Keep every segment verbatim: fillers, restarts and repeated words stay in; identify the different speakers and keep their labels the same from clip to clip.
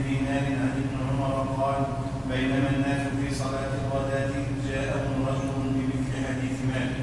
Speaker 1: دينار عن ابن عمر قال بينما الناس في صلاة الغداة جاءهم رجل بمثل حديث مالك.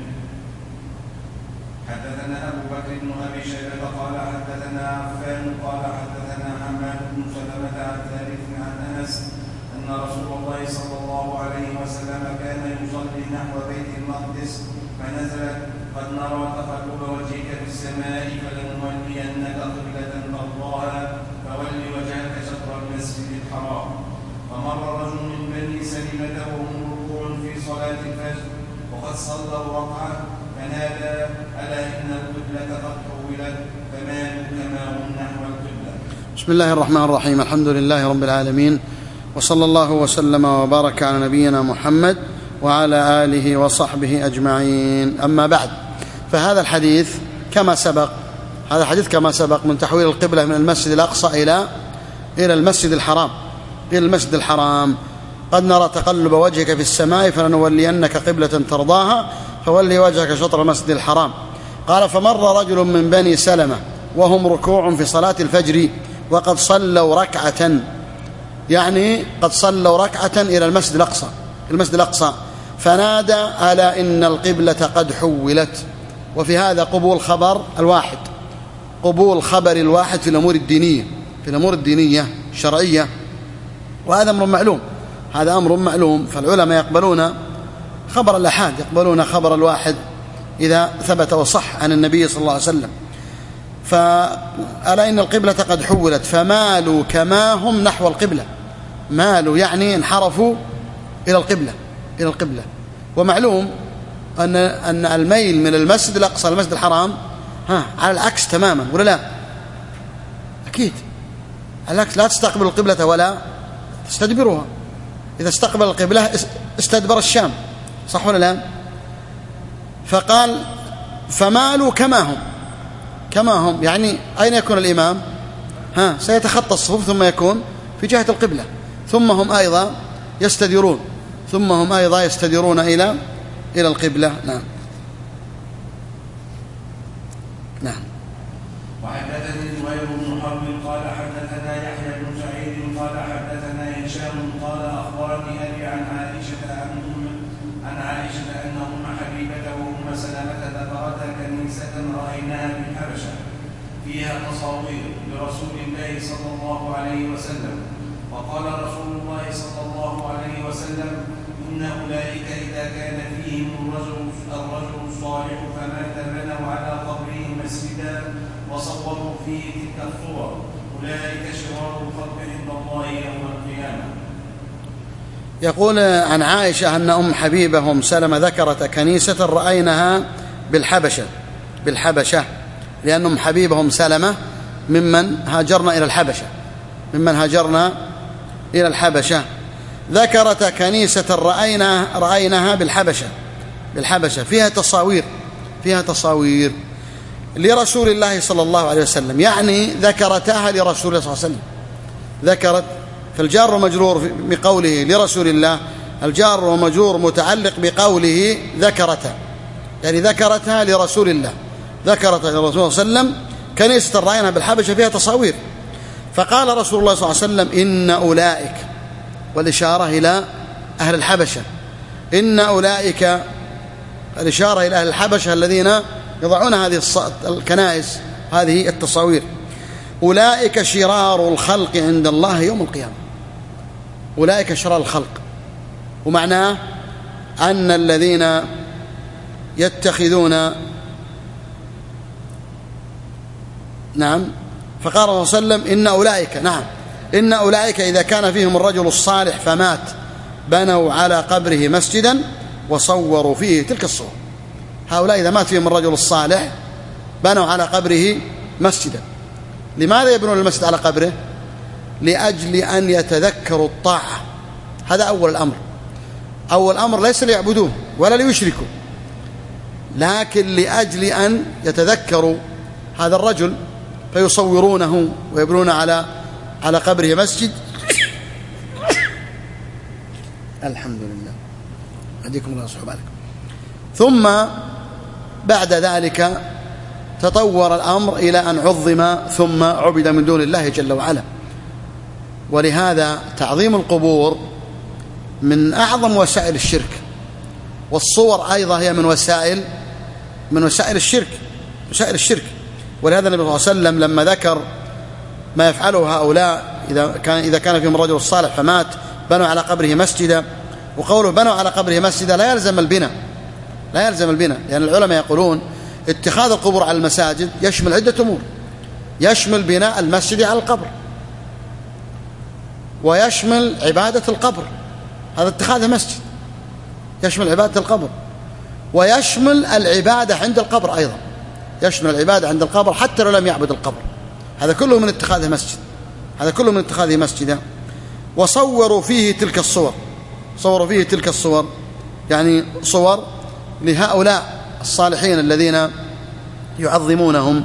Speaker 1: حدثنا أبو بكر بن أبي شيبة قال حدثنا عفان قال حدثنا حماد بن سلمة عن ثابت عن أنس أن رسول الله صلى الله عليه وسلم كان يصلي نحو بيت المقدس فنزلت قد نرى تقلب وجهك في السماء فلنولينك قبلة ترضاها فول وجهك شطر المسجد الحرام. فمر رجل من بني سلمة وهم ركوع في صلاة الفجر وقد صلوا ركعة فنادى ألا إن القبلة قد حولت فمالوا كما هم نحو القبلة.
Speaker 2: بسم الله الرحمن الرحيم. الحمد لله رب العالمين، وصلى الله وسلم وبارك على نبينا محمد وعلى آله وصحبه أجمعين. أما بعد، فهذا الحديث كما سبق هذا الحديث كما سبق من تحويل القبلة من المسجد الأقصى إلى إلى المسجد الحرام إلى المسجد الحرام. قد نرى تقلب وجهك في السماء فلنولينك قبلة ترضاها فولي وجهك شطر المسجد الحرام. قال فمر رجل من بني سلمة وهم ركوع في صلاة الفجر وقد صلوا ركعة، يعني قد صلوا ركعة إلى المسجد الأقصى المسجد الأقصى فنادى ألا إن القبلة قد حولت. وفي هذا قبول خبر الواحد قبول خبر الواحد في الأمور الدينية في الأمور الدينية الشرعية، وهذا أمر معلوم هذا أمر معلوم فالعلماء يقبلون خبر الأحاد يقبلون خبر الواحد إذا ثبت وصح عن النبي صلى الله عليه وسلم. فألا إن القبلة قد حولت فمالوا كما هم نحو القبلة. مالوا يعني انحرفوا إلى القبلة إلى القبلة ومعلوم أن أن الميل من المسجد الأقصى المسجد الحرام ها على العكس تماما، ولا لا؟ أكيد على العكس، لا تستقبل القبلة ولا تستدبرها. إذا استقبل القبلة استدبر الشام، صح ولا لا؟ فقال فمالوا كما هم كما هم يعني أين يكون الإمام؟ ها سيتخطى الصفوف ثم يكون في جهة القبلة، ثم هم أيضا يستديرون ثم هم أيضا يستديرون إلى إلى القبلة. نعم
Speaker 1: نعم. وحدثني زهير بن حرب قال حدثنا يحيى بن سعيد قال حدثنا هشام قال أخبرني أبي عن عائشة أن عن عائشة أن أم حبيبة وأم سلمة ذكرتا كنيسة رأيناها بالحبشة فيها تصاوير لرسول الله صلى الله عليه وسلم، وقال رسول الله صلى الله عليه وسلم إن أولئك إذا كان فيهم الرجل الرجل الصالح فمات بنوا على قبره مسجدا وصوروا فيه تلك الصور أولئك شرار الخلق عند الله يوم القيامة.
Speaker 2: يقول عن عائشة أن أم حبيبة وأم سلمة ذكرت كنيسة رأيناها بالحبشة بالحبشة لأن أم حبيبة وأم سلمة ممن هاجرنا إلى الحبشة ممن هاجرنا إلى الحبشة ذكرت كنيسة رأينا رأيناها بالحبشة بالحبشة فيها تصاوير فيها تصاوير لرسول الله صلى الله عليه وسلم، يعني ذكرتها لرسول الله صلى الله عليه وسلم. ذكرت فالجار ومجرور بقوله لرسول الله، الجار ومجرور متعلق بقوله ذكرتها، يعني ذكرتها لرسول الله ذكرتها لرسول الله صلى الله عليه وسلم كنيسة رأيناها بالحبشة فيها تصاوير. فقال رسول الله صلى الله عليه وسلم إن أولئك، والإشارة إلى أهل الحبشة، إن أولئك الإشارة إلى أهل الحبشة الذين يضعون هذه الكنائس هذه التصاوير، أولئك شرار الخلق عند الله يوم القيامة. أولئك شرار الخلق، ومعناه أن الذين يتخذون نعم فقال الله صلى الله عليه وسلم إن أولئك نعم إن أولئك إذا كان فيهم الرجل الصالح فمات بنوا على قبره مسجدا وصوروا فيه تلك الصور. هؤلاء إذا مات فيهم الرجل الصالح بنوا على قبره مسجدا. لماذا يبنون المسجد على قبره؟ لأجل أن يتذكروا الطاعة. هذا أول الأمر. أول الأمر ليس ليعبدوه ولا ليشركوا، لكن لأجل أن يتذكروا هذا الرجل فيصورونه ويبنون على على قبره مسجد. الحمد لله أهديكم الله صحبه عليكم. ثم بعد ذلك تطور الأمر إلى أن عظم ثم عبد من دون الله جل وعلا. ولهذا تعظيم القبور من أعظم وسائل الشرك، والصور أيضا هي من وسائل من وسائل الشرك وسائل الشرك ولهذا النبي صلى الله عليه وسلم لما ذكر ما يفعله هؤلاء إذا كان إذا كان فيهم رجل صالح فمات بنوا على قبره مسجدا، وقوله بنوا على قبره مسجدا لا يلزم البناء لا يلزم البناء لأن العلماء يقولون اتخاذ القبور على المساجد يشمل عدة أمور، يشمل بناء المسجد على القبر، ويشمل عبادة القبر، هذا اتخاذ مسجد يشمل عبادة القبر، ويشمل العبادة عند القبر أيضا، يشمل العبادة عند القبر حتى لو لم يعبد القبر، هذا كله من اتخاذه مسجد هذا كله من اتخاذه مسجدا. وصوروا فيه تلك الصور صوروا فيه تلك الصور يعني صور لهؤلاء الصالحين الذين يعظمونهم.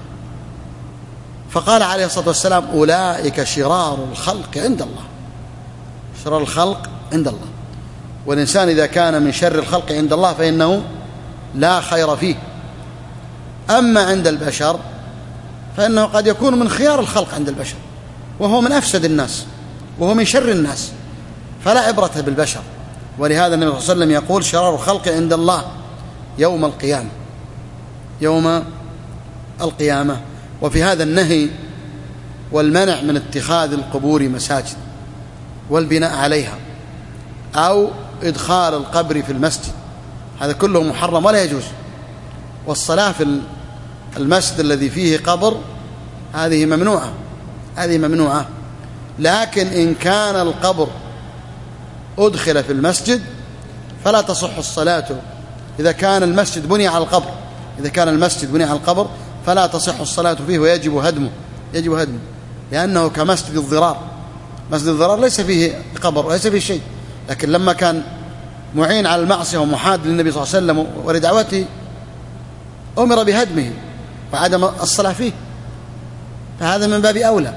Speaker 2: فقال عليه الصلاة والسلام أولئك شرار الخلق عند الله، شرار الخلق عند الله. والإنسان إذا كان من شر الخلق عند الله فإنه لا خير فيه. أما عند البشر فإنه قد يكون من خيار الخلق عند البشر، وهو من أفسد الناس وهو من شر الناس، فلا عبرة بالبشر. ولهذا النبي صلى الله عليه وسلم يقول شرار الخلق عند الله يوم القيامة يوم القيامة. وفي هذا النهي والمنع من اتخاذ القبور مساجد والبناء عليها أو إدخال القبر في المسجد، هذا كله محرم ولا يجوز. والصلاة في المسجد الذي فيه قبر هذه ممنوعة هذه ممنوعة لكن إن كان القبر أدخل في المسجد فلا تصح الصلاة. إذا كان المسجد بني على القبر إذا كان المسجد بني على القبر فلا تصح الصلاة فيه ويجب هدمه يجب هدمه لأنه كمسجد الضرار. مسجد الضرار ليس فيه قبر وليس فيه شيء، لكن لما كان معين على المعصية ومحاد للنبي صلى الله عليه وسلم ولدعوته أمر بهدمه وعدم الصلاة فيه، فهذا من باب أولى.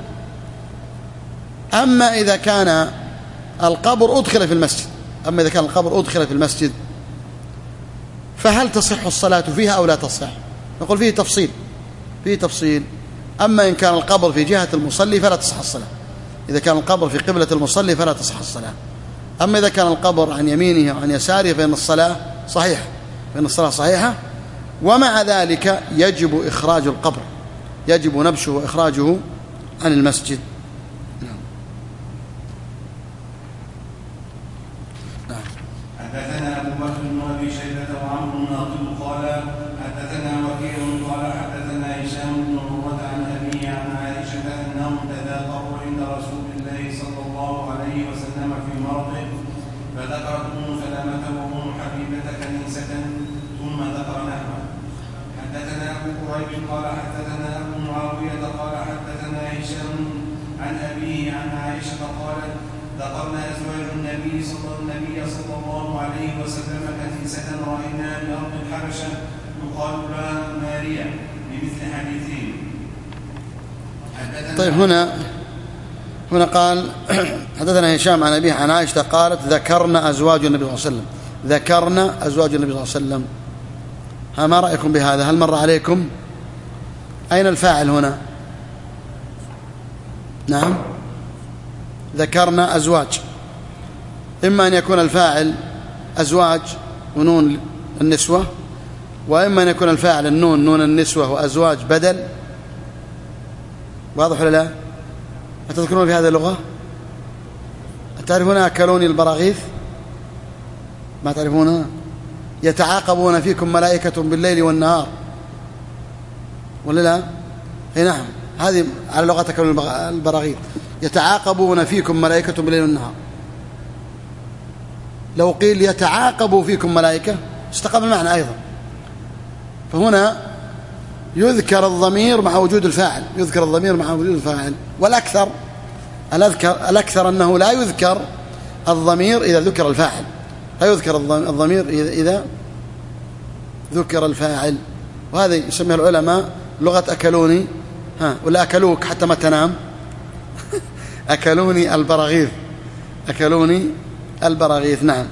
Speaker 2: أما إذا كان القبر أدخل في المسجد أما إذا كان القبر أدخل في المسجد فهل تصح الصلاة فيها أو لا تصح؟ نقول فيه تفصيل فيه تفصيل أما إن كان القبر في جهة المصلي فلا تصح الصلاة. إذا كان القبر في قبلة المصلي فلا تصح الصلاة. أما إذا كان القبر عن يمينه وعن يساره فإن الصلاة صحيحة فإن الصلاة صحيحة. ومع ذلك يجب إخراج القبر يجب نبشه وإخراجه عن المسجد.
Speaker 1: حدثنا أبو بكر بن أبي شيبة وعمرو الناقد قال حدثنا وكيع قال حدثنا هشام بن عروة عن أبيه عن عائشة أنهم تذاكروا عند رسول الله صلى الله عليه وسلم في مرضه فذكرت أم سلمة وأم حبيبة كنيسة ثم ذكر نحوه. حدثنا أبو قريب قال حدثنا أبو معاوية قال حدثنا هشام عن أبيه عن عائشة قالت ذكرنا أزواج النبي صلى النبي صلى الله عليه وسلم كنيسة رأيناها بأرض الحبشة يقال لها ماريا بمثل حديثين.
Speaker 2: طيب هنا هنا قال حدثنا هشام عن أبيه عن عائشة قالت ذكرنا أزواج النبي صلى الله عليه وسلم ذكرنا أزواج النبي صلى الله عليه وسلم. ها ما رأيكم بهذا؟ هل مر عليكم؟ أين الفاعل هنا؟ نعم ذكرنا أزواج، إما أن يكون الفاعل أزواج ونون النسوة، وإما أن يكون الفاعل النون نون النسوة وأزواج بدل. واضح ولا لا؟ أتذكرون في هذه اللغة؟ تعرفون أكلوني البراغيث؟ ما تعرفونها؟ يتعاقبون فيكم ملائكة بالليل والنهار ولا لا؟ هي نعم هذه على لغة أكلوني البراغيث يتعاقبون فيكم ملائكة بالليل والنهار. لو قيل يتعاقبوا فيكم ملائكة استقام المعنى أيضا. فهنا يذكر الضمير مع وجود الفاعل يذكر الضمير مع وجود الفاعل. والأكثر الأذكر الأكثر أنه لا يذكر الضمير إذا ذكر الفاعل لا يذكر الضمير إذا ذكر الفاعل. وهذا يسميه العلماء لغة أكلوني ها ولا أكلوك حتى ما تنام أكلوني البراغيث أكلوني البراغيث. نعم.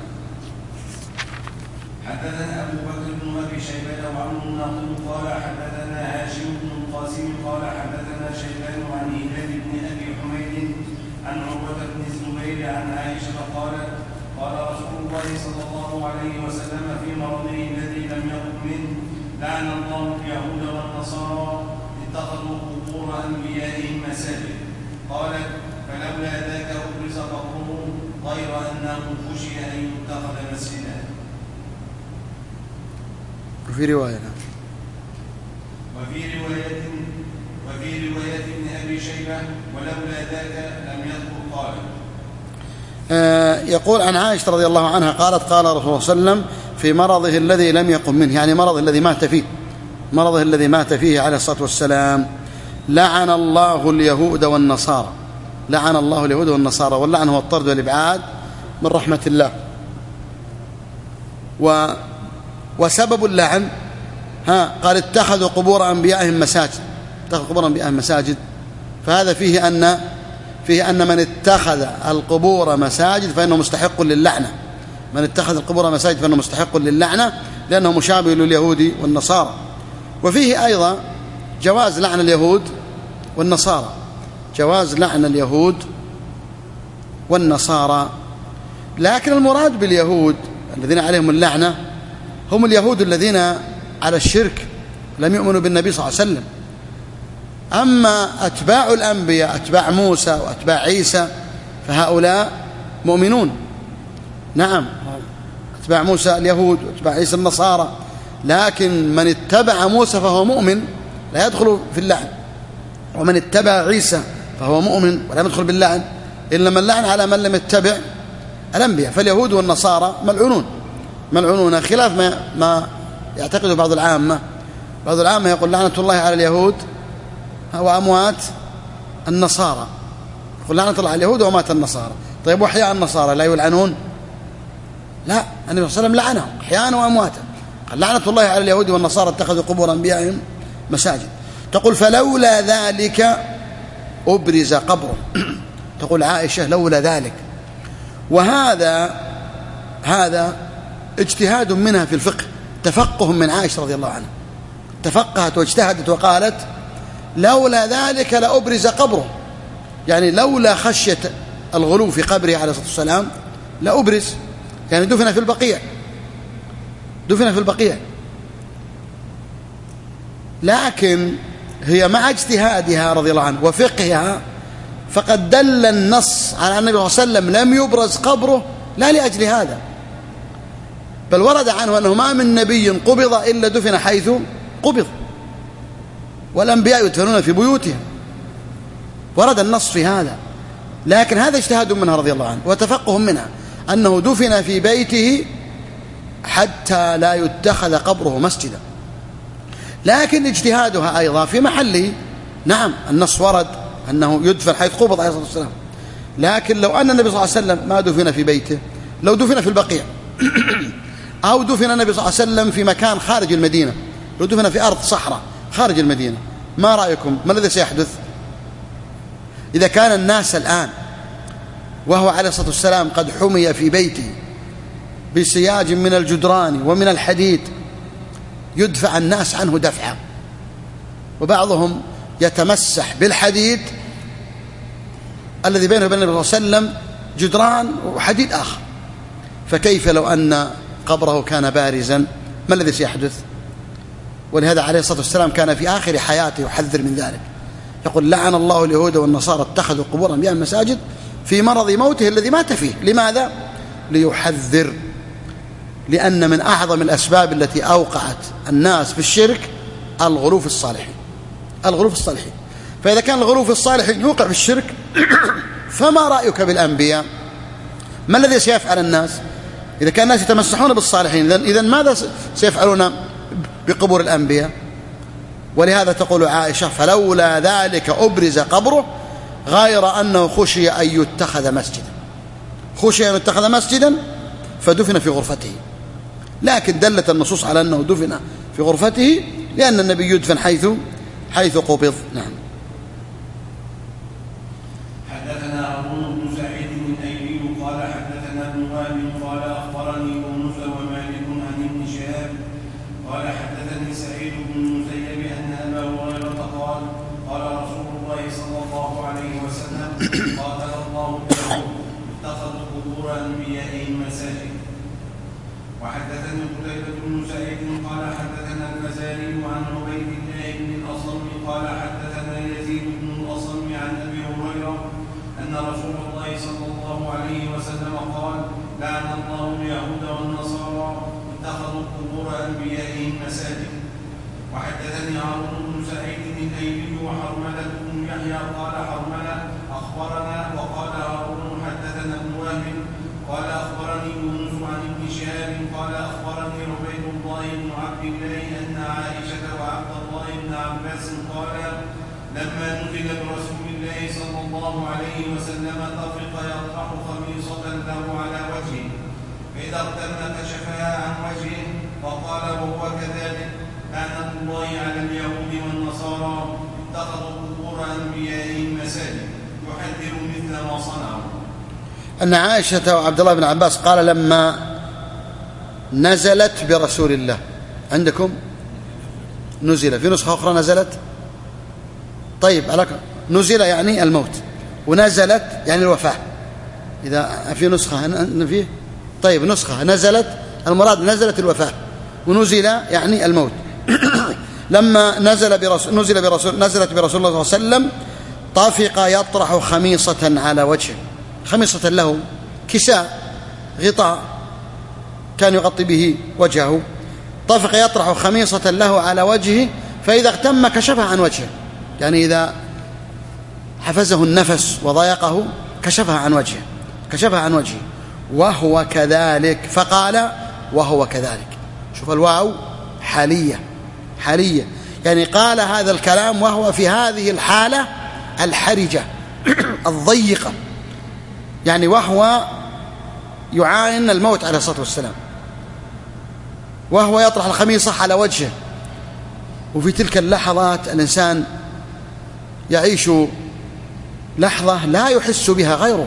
Speaker 1: حدثنا أبو بكر بن أبي شيبة وعمرو الناقد قال حدثنا هاشم بن القاسم قال حدثنا شيبان عن هلال بن أبي حميد عن لعن الله اليهود والنصارى اتخذوا قبور أنبيائهم مساجد. قالت فلولا ذاك أبرز قبره غير أنه خشي أن يتخذ مسجدا.
Speaker 2: وفي رواية
Speaker 1: وفي رواية وفي رواية ابن أبي شيبة ولولا ذاك لم يذكر. قال
Speaker 2: آه يقول عن عائشة رضي الله عنها قالت قال رسول الله صلى الله عليه وسلم في مرضه الذي لم يقم منه، يعني مرضه الذي مات فيه، مرضه الذي مات فيه عليه الصلاة والسلام: لعن الله اليهود والنصارى. لعن الله اليهود والنصارى، واللعن هو الطرد والإبعاد من رحمة الله. و وسبب اللعن ها قال اتخذوا قبور أنبيائهم مساجد. اتخذوا قبور أنبيائهم مساجد، فهذا فيه أن فيه أن من اتخذ القبور مساجد فإنه مستحق للعنة. من اتخذ القبور مساجد فإنه مستحق للعنة لأنه مشابه لليهود والنصارى. وفيه أيضا جواز لعن اليهود والنصارى، جواز لعن اليهود والنصارى. لكن المراد باليهود الذين عليهم اللعنة هم اليهود الذين على الشرك لم يؤمنوا بالنبي صلى الله عليه وسلم. أما أتباع الأنبياء أتباع موسى وأتباع عيسى فهؤلاء مؤمنون. نعم، أتباع موسى اليهود وأتباع عيسى النصارى، لكن من اتبع موسى فهو مؤمن لا يدخل في اللعن، ومن اتبع عيسى فهو مؤمن ولا يدخل باللعن، إنما اللعن على من لم يتبع الأنبياء. فاليهود والنصارى ملعونون ملعونون، خلاف ما, ما يعتقده بعض العامة. بعض العامة يقول لعنة الله على اليهود وأموات النصارى، يقول لعنة الله على اليهود وأموات النصارى. طيب وأحياء النصارى لا يلعنون؟ لا، النبي صلى الله عليه وسلم لعنهم أحيانا وأمواتا، قال لعنة الله على اليهود والنصارى اتخذوا قبور أنبيائهم مساجد. تقول فلولا ذلك أبرز قبره. تقول عائشة لولا ذلك، وهذا هذا اجتهاد منها في الفقه، تفقه من عائشة رضي الله عنها، تفقهت واجتهدت وقالت لولا ذلك لأبرز قبره، يعني لولا خشية الغلو في قبره عليه الصلاة والسلام لأبرز، يعني دفن في البقيع، دفن في البقيع. لكن هي مع اجتهادها رضي الله عنها وفقهها فقد دل النص على أن النبي صلى الله عليه وسلم لم يبرز قبره لا لأجل هذا، بل ورد عنه أنه ما من نبي قبض إلا دفن حيث قبض، والأنبياء يدفنون في بيوتهم، ورد النص في هذا. لكن هذا اجتهاد منها رضي الله عنه وتفقه منها أنه دفن في بيته حتى لا يتخذ قبره مسجدا. لكن اجتهادها أيضا في محله. نعم، النص ورد أنه يدفن حيث قبض عليه الصلاة والسلام، لكن لو أن النبي صلى الله عليه وسلم ما دفن في بيته، لو دفن في البقيع أو دفن النبي صلى الله عليه وسلم في مكان خارج المدينة، لو دفن في أرض صحراء خارج المدينة، ما رأيكم ما الذي سيحدث؟ إذا كان الناس الآن وهو عليه الصلاة والسلام قد حمي في بيته بسياج من الجدران ومن الحديد يدفع الناس عنه دفعا، وبعضهم يتمسح بالحديد الذي بينه وبين النبي صلى الله عليه وسلم جدران وحديد آخر، فكيف لو أن قبره كان بارزا؟ ما الذي سيحدث؟ ولهذا عليه الصلاة والسلام كان في آخر حياته يحذر من ذلك، يقول لعن الله اليهود والنصارى اتخذوا قبور أنبيائهم مساجد، في مرض موته الذي مات فيه. لماذا؟ ليحذر، لأن من أعظم الأسباب التي أوقعت الناس في الشرك الغلو في الصالحين، الغلو في الصالحين. فإذا كان الغلو في الصالحين يوقع في الشرك فما رأيك بالأنبياء؟ ما الذي سيفعل الناس؟ إذا كان الناس يتمسحون بالصالحين، إذن ماذا سيفعلون بقبور الأنبياء؟ ولهذا تقول عائشة فلولا ذلك أبرز قبره غير أنه خشي أن يتخذ مسجدا، خشي أن يتخذ مسجدا فدفن في غرفته. لكن دلت النصوص على أنه دفن في غرفته لأن النبي يدفن حيث حيث قبض. نعم.
Speaker 1: حدثنا هارون بن سعيد بن أيوب قال حدثنا ابن وهب قال أخبرني يونس ومالك عن ابن شهاب قال حدثني سعيد بن المسيب أن أبا هريرة قال قال رسول الله صلى الله عليه وسلم قاتل الله اليهود اتخذوا قبور أنبيائهم مساجد. وحدثني قتيبة بن سعيد قال حدثنا الفزاري عن عبيد الله بن الأصم قال حدثنا يزيد بن الأصم عن أبي هريرة أن رسول الله صلى الله عليه وسلم قال لعن الله اليهود والنصارى اتخذوا قبور أنبيائهم مساجد. وحدثني هارون بن سعيد الأيلي وحرملة بن يحيى قال حرملة أخبرنا وقال هارون حدثنا ابن وهب قال أخبرني يونس عن ابن شهاب قال أخبرني عبيد الله بن عبد الله أن عائشة وعبد الله بن عباس قال لما نزل برسول الله صلى الله عليه وسلم طفق يطرح خميصة له على وجهه فإذا اغتم كشفها عن وجهه فقال وهو كذلك لعنة الله على اليهود والنصارى اتخذوا قبور أنبيائهم مساجد يحذر مثل ما صنعوا.
Speaker 2: أن عائشة وعبد الله بن عباس قال لما نزلت برسول الله، عندكم نزل، في نسخة أخرى نزلت، طيب على نزل يعني الموت، ونزلت يعني الوفاة، إذا في نسخة فيه طيب نسخة نزلت المراد نزلت الوفاة، ونزل يعني الموت. لما نزل برسول نزل برسول نزلت برسول الله صلى الله عليه وسلم طافق يطرح خميصة على وجهه، خميصة له كساء غطاء كان يغطي به وجهه، طافق يطرح خميصة له على وجهه فإذا اغتم كشفها عن وجهه، يعني إذا حفزه النفس وضايقه كشفها عن وجهه كشفها عن وجهه وهو كذلك، فقال وهو كذلك. شوف الواو حالية حالية، يعني قال هذا الكلام وهو في هذه الحالة الحرجة الضيقة، يعني وهو يعاين الموت عليه الصلاة والسلام، وهو يطرح الخميصة على وجهه. وفي تلك اللحظات الإنسان يعيش لحظة لا يحس بها غيره،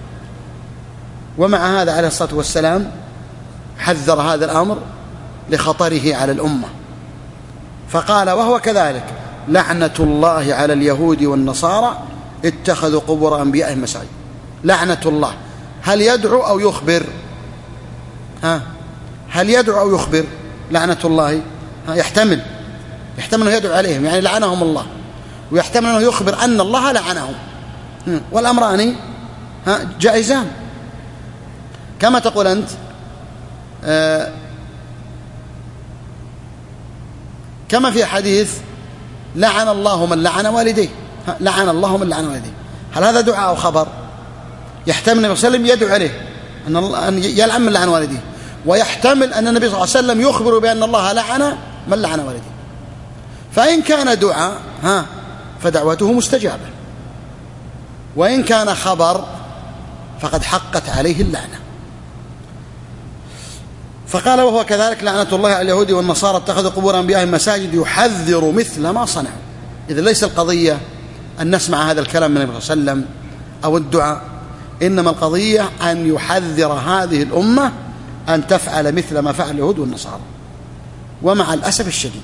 Speaker 2: ومع هذا عليه الصلاة والسلام حذر هذا الأمر لخطره على الأمة، فقال وهو كذلك لعنة الله على اليهود والنصارى اتخذوا قبور أنبيائهم مساجد. لعنة الله، هل يدعو أو يخبر؟ ها هل يدعو أو يخبر؟ لعنة الله ها يحتمل يحتمل أنه يدعو عليهم يعني لعنهم الله، ويحتمل أنه يخبر أن الله لعنهم، والأمران ها جائزان. كما تقول أنت آه كما في حديث لعن الله من لعن والديه، لعن الله من لعن والديه، هل هذا دعاء أو خبر؟ يحتمل النبي صلى الله عليه وسلم يدعو عليه أن يلعن من لعن والديه، ويحتمل أن النبي صلى الله عليه وسلم يخبر بأن الله لعن من لعن والديه. فإن كان دعاء ها فدعوته مستجابة، وإن كان خبر فقد حقت عليه اللعنة. فقال وهو كذلك لعنة الله على اليهود والنصارى اتخذوا قبور أنبيائهم مساجد يحذر مثل ما صنعوا. إذا ليس القضية أن نسمع هذا الكلام من النبي صلى الله عليه وسلم أو الدعاء، إنما القضية أن يحذر هذه الأمة أن تفعل مثل ما فعل اليهود والنصارى. ومع الأسف الشديد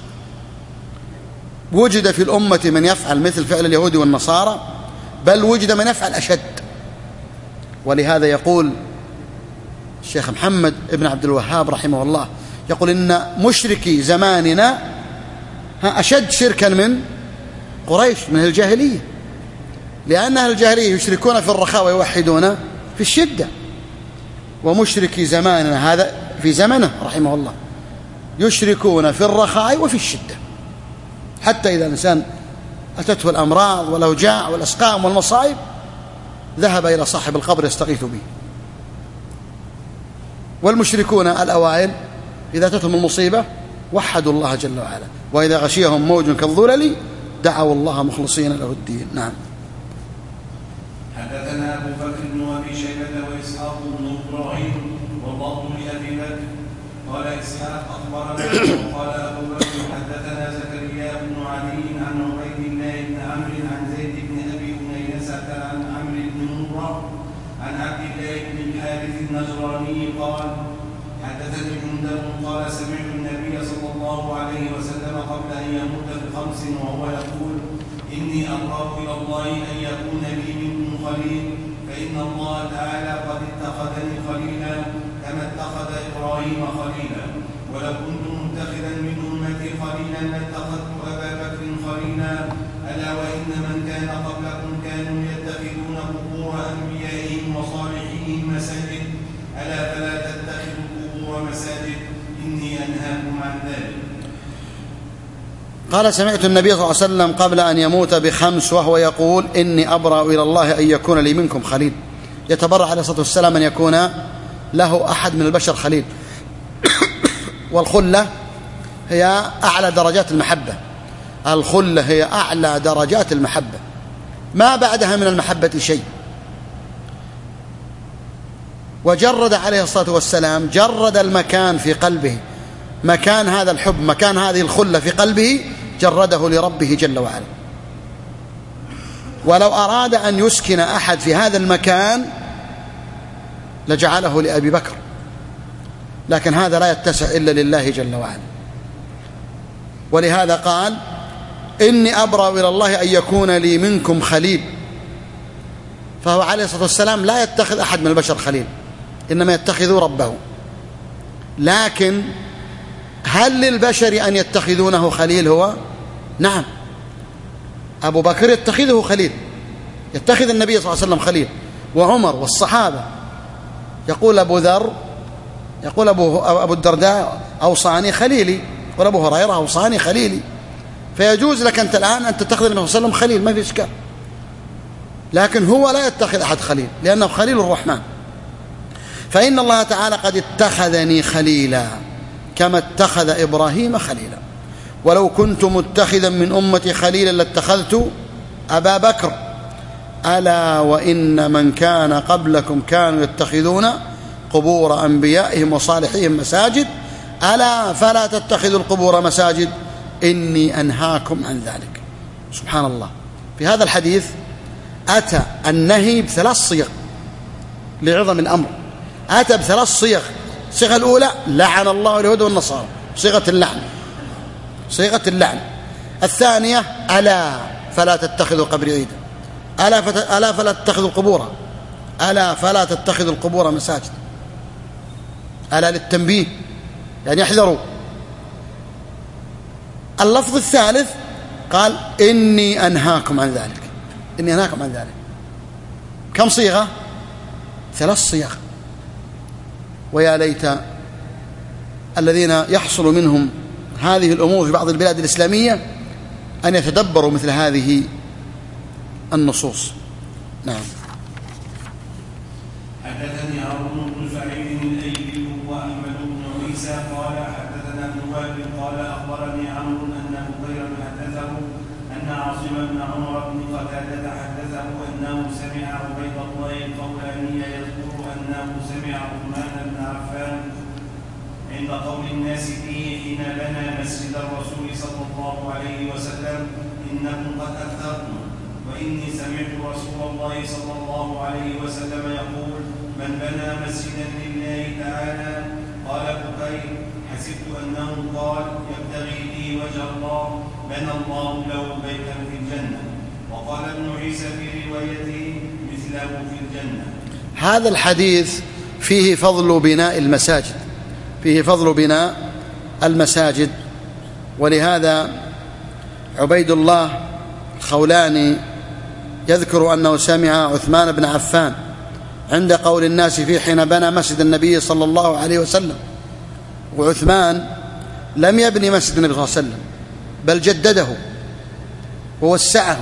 Speaker 2: وجد في الأمة من يفعل مثل فعل اليهود والنصارى، بل وجد من يفعل أشد. ولهذا يقول الشيخ محمد ابن عبد الوهاب رحمه الله، يقول إن مشركي زماننا أشد شركا من قريش من الجاهلية، لأن أهل الجاهلية يشركون في الرخاء ويوحدون في الشدة، ومشركي زماننا هذا في زمنه رحمه الله يشركون في الرخاء وفي الشدة، حتى إذا الإنسان أتته الأمراض والأوجاع والأسقام والمصائب ذهب إلى صاحب القبر يستغيث به. والمشركون الأوائل إذا أتتهم المصيبة وحدوا الله جل وعلا، وإذا غشيهم موج كالظلل دعوا الله مخلصين له الدين. نعم.
Speaker 1: حدثنا أبو بكر بن أبي شيبة وإسحاق بن إبراهيم واللفظ لأبي بكر قال إسحاق أخبرنا قال أبو بكر حدثنا زكريا بن علي عن عبيد الله بن عمرو عن زيد بن أبي أنيسة عن عمرو بن مرة عن عبد الله بن الحارث النجراني قال حدثني جندب قال سمعت النبي صلى الله عليه وسلم قبل أن يموت بخمس وهو يقول إني أقرب إلى الله أن يكون لي منكم خليل، فإن الله تعالى قد اتخذني خليلا كما لاتخذ إبراهيم خليلا، ولو كنت متخذا من أمتي خليلا لاتخذت أبا بكر خليلا. ألا وإن من كان قبلكم كانوا يتخذون قبور أنبيائهم وصالحيهم مساجد، ألا فلا تتخذوا القبور مساجد، إني أنهاكم عن ذلك.
Speaker 2: قال: سمعت النبي صلى الله عليه وسلم قبل أن يموت بخمس وهو يقول: إني أبرأ إلى الله أن يكون لي منكم خليل. يتبرأ عليه الصلاة والسلام أن يكون له أحد من البشر خليل. والخلة هي أعلى درجات المحبة، الخلة هي أعلى درجات المحبة، ما بعدها من المحبة شيء. وجرد عليه الصلاة والسلام، جرد المكان في قلبه، مكان هذا الحب، مكان هذه الخلة في قلبه، جرده لربه جل وعلا. ولو أراد أن يسكن أحد في هذا المكان لجعله لأبي بكر، لكن هذا لا يتسع إلا لله جل وعلا. ولهذا قال: إني أبرأ إلى الله أن يكون لي منكم خليل. فهو عليه الصلاة والسلام لا يتخذ أحد من البشر خليل، إنما يتخذ ربه. لكن هل للبشر أن يتخذونه خليل هو؟ نعم، أبو بكر يتخذه خليل، يتخذ النبي صلى الله عليه وسلم خليل، وعمر والصحابة. يقول أبو ذر، يقول أبو, أبو الدرداء: أوصاني خليلي، يقول أبو هريرة: أوصاني خليلي. فيجوز لك أنت الآن أن تتخذ النبي صلى الله عليه وسلم خليل، ما في إشكال. لكن هو لا يتخذ أحد خليل، لأنه خليل الرحمن. فإن الله تعالى قد اتخذني خليلا كما اتخذ إبراهيم خليلا. ولو كنت متخذا من أمتي خليلا لاتخذت أبا بكر. ألا وإن من كان قبلكم كانوا يتخذون قبور أنبيائهم وصالحيهم مساجد، ألا فلا تتخذوا القبور مساجد، إني أنهاكم عن ذلك. سبحان الله. في هذا الحديث أتى النهي بثلاث صيغ لعظم الأمر، أتى بثلاث صيغ. الصيغة الأولى: لعن الله اليهود والنصارى، صيغة اللعن، صيغة اللعن. الثانية: ألا فلا تتخذوا قبري عيدا، ألا, فت... ألا فلا تتخذوا القبور، ألا فلا تتخذوا القبور مساجد. ألا للتنبيه، يعني احذروا. اللفظ الثالث قال: إني أنهاكم عن ذلك، إني أنهاكم عن ذلك. كم صيغة؟ ثلاث صيغ. ويا ليت الذين يحصل منهم هذه الأمور في بعض البلاد الإسلامية أن يتدبروا مثل هذه النصوص. نعم.
Speaker 1: حدثني هارون بن سعيد الأيلي وأحمد بن عيسى قال حدثنا ابن وهب قال أخبرني عمرو أن بكيرا حدثه أن عاصم بن عمر بن قتادة حدثه أنه سمع عبيد الله القولاني يذكر أنه سمع عثمان بن عفان عند قول الناس فيه حين بنى مسجد الرسول صلى الله عليه وسلم: إنكم قد أكثرتم، وإني سمعت رسول الله صلى الله عليه وسلم يقول: من بنى مسجدا لله تعالى. قال بكير: حسبت أنه قال: يبتغي به وجه الله بنى الله له بيتا في الجنة. وقال ابن عيسى في روايته: مثله في الجنة.
Speaker 2: هذا الحديث فيه فضل بناء المساجد، فيه فضل بناء المساجد. ولهذا عبيد الله الخولاني يذكر أنه سمع عثمان بن عفان عند قول الناس فيه حين بنى مسجد النبي صلى الله عليه وسلم. وعثمان لم يبني مسجد النبي صلى الله عليه وسلم، بل جدده ووسعه،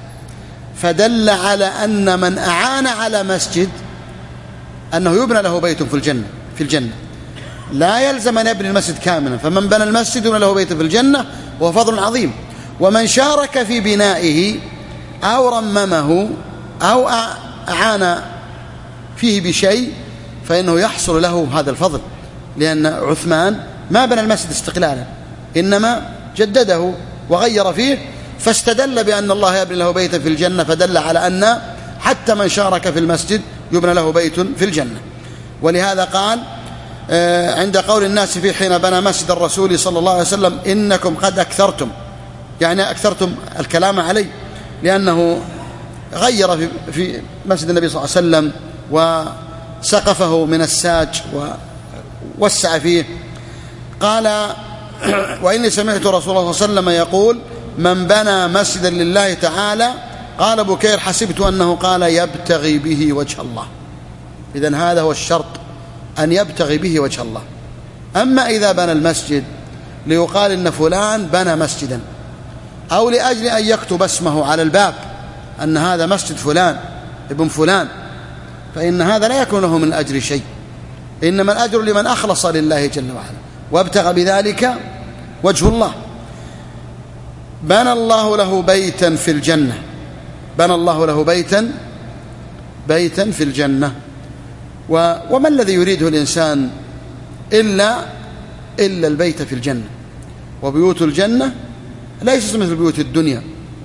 Speaker 2: فدل على أن من أعان على مسجد أنه يبنى له بيت في الجنة في الجنة لا يلزم أن يبني المسجد كاملا، فمن بنى المسجد يبنى له بيت في الجنة، وهو فضل عظيم. ومن شارك في بنائه أو رممه أو أعان فيه بشيء فإنه يحصل له هذا الفضل، لأن عثمان ما بنى المسجد استقلالا، إنما جدده وغير فيه، فاستدل بأن الله يبني له بيتا في الجنة، فدل على أن حتى من شارك في المسجد يبنى له بيت في الجنة. ولهذا قال عند قول الناس في حين بنى مسجد الرسول صلى الله عليه وسلم: إنكم قد أكثرتم، يعني أكثرتم الكلام عليه، لأنه غير في مسجد النبي صلى الله عليه وسلم وسقفه من الساج وسع فيه. قال وإني سمعت رسول الله صلى الله عليه وسلم يقول من بنى مسجدا لله تعالى، قال بكير حسبت أنه قال يبتغي به وجه الله. إذن هذا هو الشرط، أن يبتغي به وجه الله. أما إذا بنى المسجد ليقال إن فلان بنى مسجدا، أو لأجل أن يكتب اسمه على الباب أن هذا مسجد فلان ابن فلان، فإن هذا لا يكون له من الأجر شيء، إنما الأجر لمن أخلص لله جل وعلا وابتغى بذلك وجه الله. بنى الله له بيتا في الجنة، بنى الله له بيتا بيتا في الجنة. وما الذي يريده الإنسان إلا إلا البيت في الجنة؟ وبيوت الجنة ليست مثل بيوت الدنيا.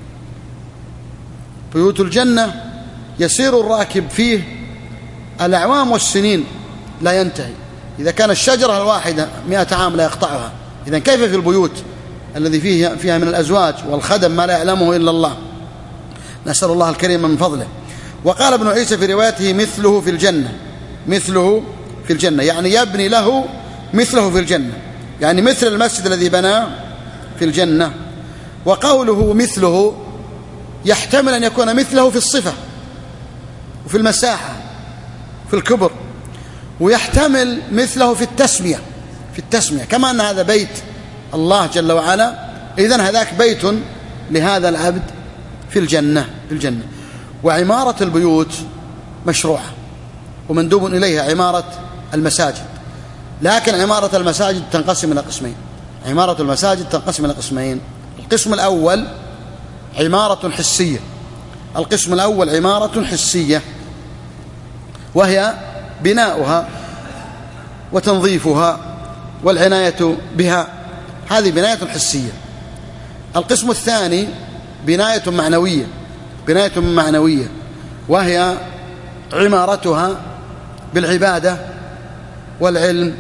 Speaker 2: بيوت الجنة يسير الراكب فيه الأعوام والسنين لا ينتهي. إذا كان الشجرة الواحدة مئة عام لا يقطعها، إذن كيف في البيوت الذي فيه فيها من الأزواج والخدم ما لا يعلمه إلا الله؟ نسأل الله الكريم من فضله. وقال ابن عيسى في روايته مثله في الجنة، مثله في الجنة يعني يبني له مثله في الجنة، يعني مثل المسجد الذي بناه في الجنة. وقوله مثله يحتمل أن يكون مثله في الصفة وفي المساحة في الكبر، ويحتمل مثله في التسمية في التسمية كما أن هذا بيت الله جل وعلا، إذن هذاك بيت لهذا العبد في الجنة في الجنة. وعمارة البيوت مشروعة ومندوب إليها عمارة المساجد، لكن عمارة المساجد تنقسم إلى قسمين. عمارة المساجد تنقسم إلى قسمين. القسم الأول عمارة حسية، القسم الأول عمارة حسية وهي بناؤها وتنظيفها والعناية بها، هذه بناية حسية. القسم الثاني بناية معنوية، بناية معنوية وهي عمارتها بالعبادة والعلم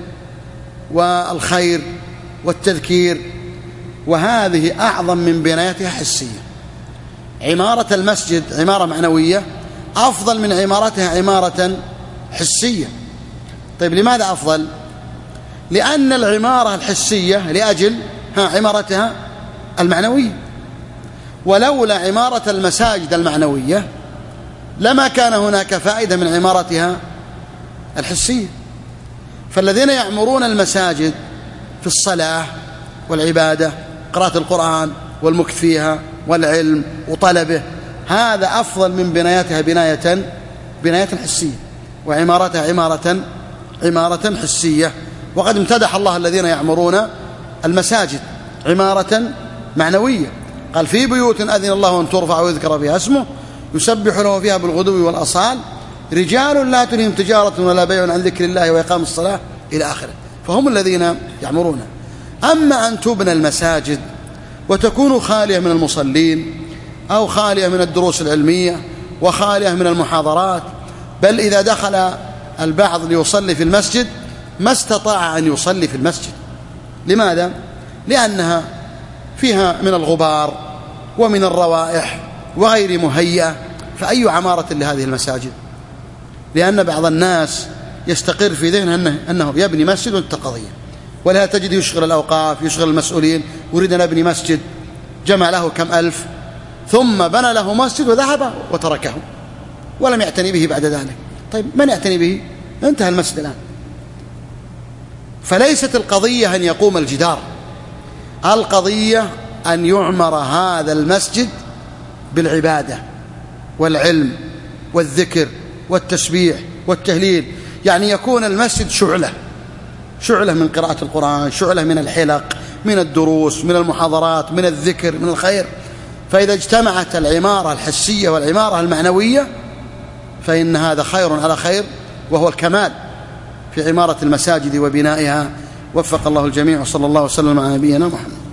Speaker 2: والخير والتذكير، وهذه أعظم من بنايتها حسية. عمارة المسجد عمارة معنوية أفضل من عمارتها عمارة حسية. طيب لماذا أفضل؟ لأن العمارة الحسية لأجل ها عمارتها المعنوية، ولولا عمارة المساجد المعنوية لما كان هناك فائدة من عمارتها الحسية. فالذين يعمرون المساجد في الصلاة والعبادة، قراءة القرآن والمكث فيها والعلم وطلبه، هذا أفضل من بنايتها بناية بناية حسية وعمارتها عمارة عمارة حسية. وقد امتدح الله الذين يعمرون المساجد عمارة معنوية، قال في بيوت أذن الله أن ترفع ويذكر فيها اسمه يسبح له فيها بالغدو والأصال رجال لا تلهيهم تجارة ولا بيع عن ذكر الله وإقام الصلاة إلى آخره، فهم الذين يعمرون. أما أن تبنى المساجد وتكون خالية من المصلين أو خالية من الدروس العلمية وخالية من المحاضرات، بل إذا دخل البعض ليصلي في المسجد ما استطاع أن يصلي في المسجد. لماذا؟ لأنها فيها من الغبار ومن الروائح وغير مهيئة، فأي عمارة لهذه المساجد؟ لأن بعض الناس يستقر في ذهنه أنه, أنه يبني مسجد والتقضية، ولها تجد يشغل الأوقاف يشغل المسؤولين، يريد أن يبني مسجد جمع له كم ألف ثم بنى له مسجد وذهب وتركه ولم يعتني به بعد ذلك. طيب من يعتني به؟ انتهى المسجد الآن. فليست القضية أن يقوم الجدار، القضية أن يعمر هذا المسجد بالعبادة والعلم والذكر والتسبيح والتهليل، يعني يكون المسجد شعلة شعلة من قراءة القرآن، شعلة من الحلق، من الدروس، من المحاضرات، من الذكر، من الخير. فإذا اجتمعت العمارة الحسية والعمارة المعنوية فإن هذا خير على خير، وهو الكمال في عمارة المساجد وبنائها. وفق الله الجميع، وصلى الله وسلم على نبينا محمد.